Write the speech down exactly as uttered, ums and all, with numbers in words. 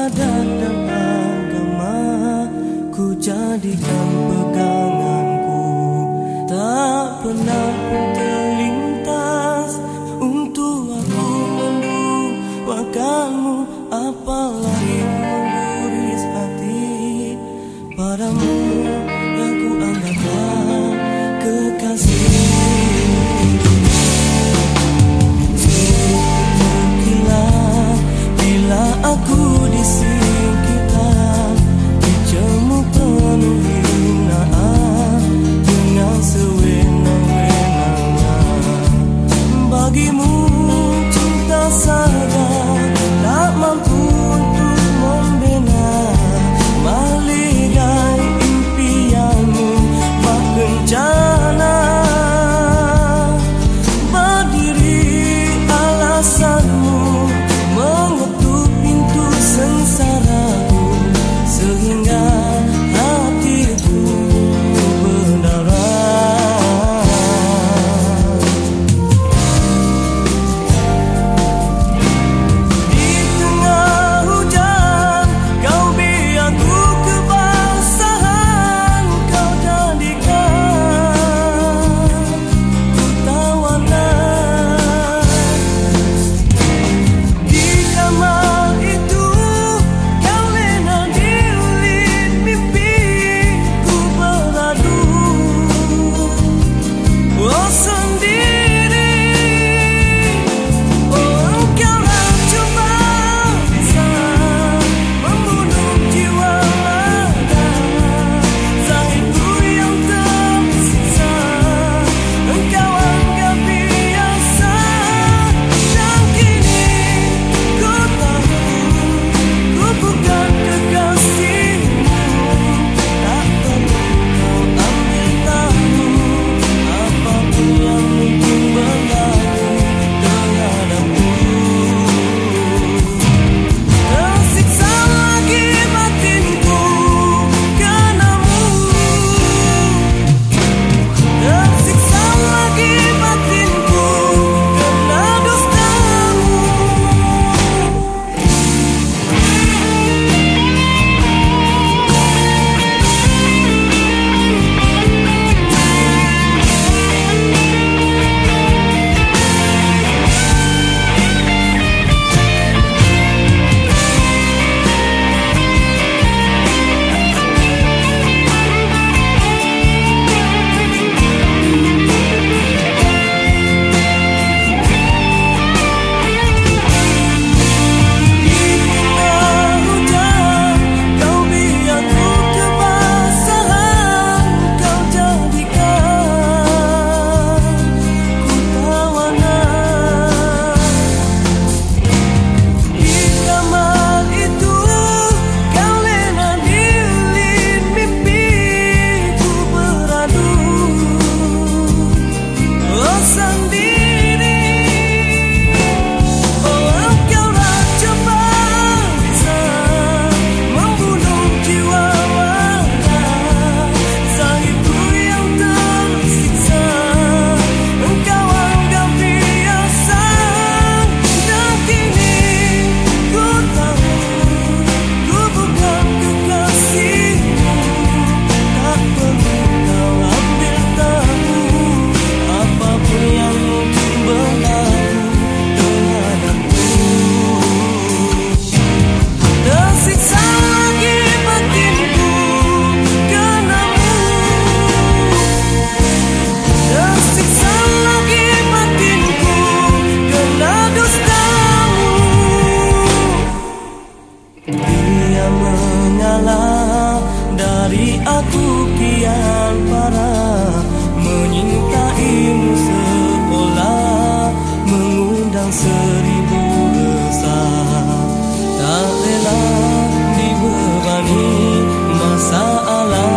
adat dan agama ku jadikan peganganku. Tak pernah pun terlintas untuk aku menduakanmu, apalagi mengguris hati padamu yang ku anggaplah kekasih. Terkilat bila aku disingkirkan, dicemuk penuh hinaan dengan sewenang-wenangnya. Bagimu cinta saja tak mampu untuk membina maligai impianmu bak kencana. Berdiri alasanmu mengetuk pintu sengsaraku sehingga hatiku berdarah. Di tengah hujan kau biar ku kebasahan, kau jadikan ku tawanan. Di kamar itu kau lena diulit mimpi ku beradu. Oh sendiri, oh engkau lah cuba bisa membunuh jiwa raga. Zahirku yang tersiksa engkau anggap biasa. Dan kini ku tahu ku bukan kekasihmu. Tak perlu kau ambil tahu apapun yang mungkin berlaku terhadapku. Tersiksa lagi batinku kenamu, tersiksa lagi batinku kena dustamu. Di tengah hujan kau biar ku kebasahan, kau jadikan ku tawanan. Di kamar itu kau lena diulit mimpi ku beradu. Oh sendiri, oh engkau lah coba bisa membunuh jiwa raga. Zahirku yang tersiksa engkau anggap biasa. Dan kini ku tahu ku bukan kekasihmu. Tak perlu kau ambil tahu apapun yang mungkin berlaku terhadapku. Tersiksa lagi batinku kenamu, tersiksa lagi batinku kena dustamu. Dia mengalah dari aku kian parah, menyintaimu seolah mengundang seribu resah. Tak rela dibebani masalah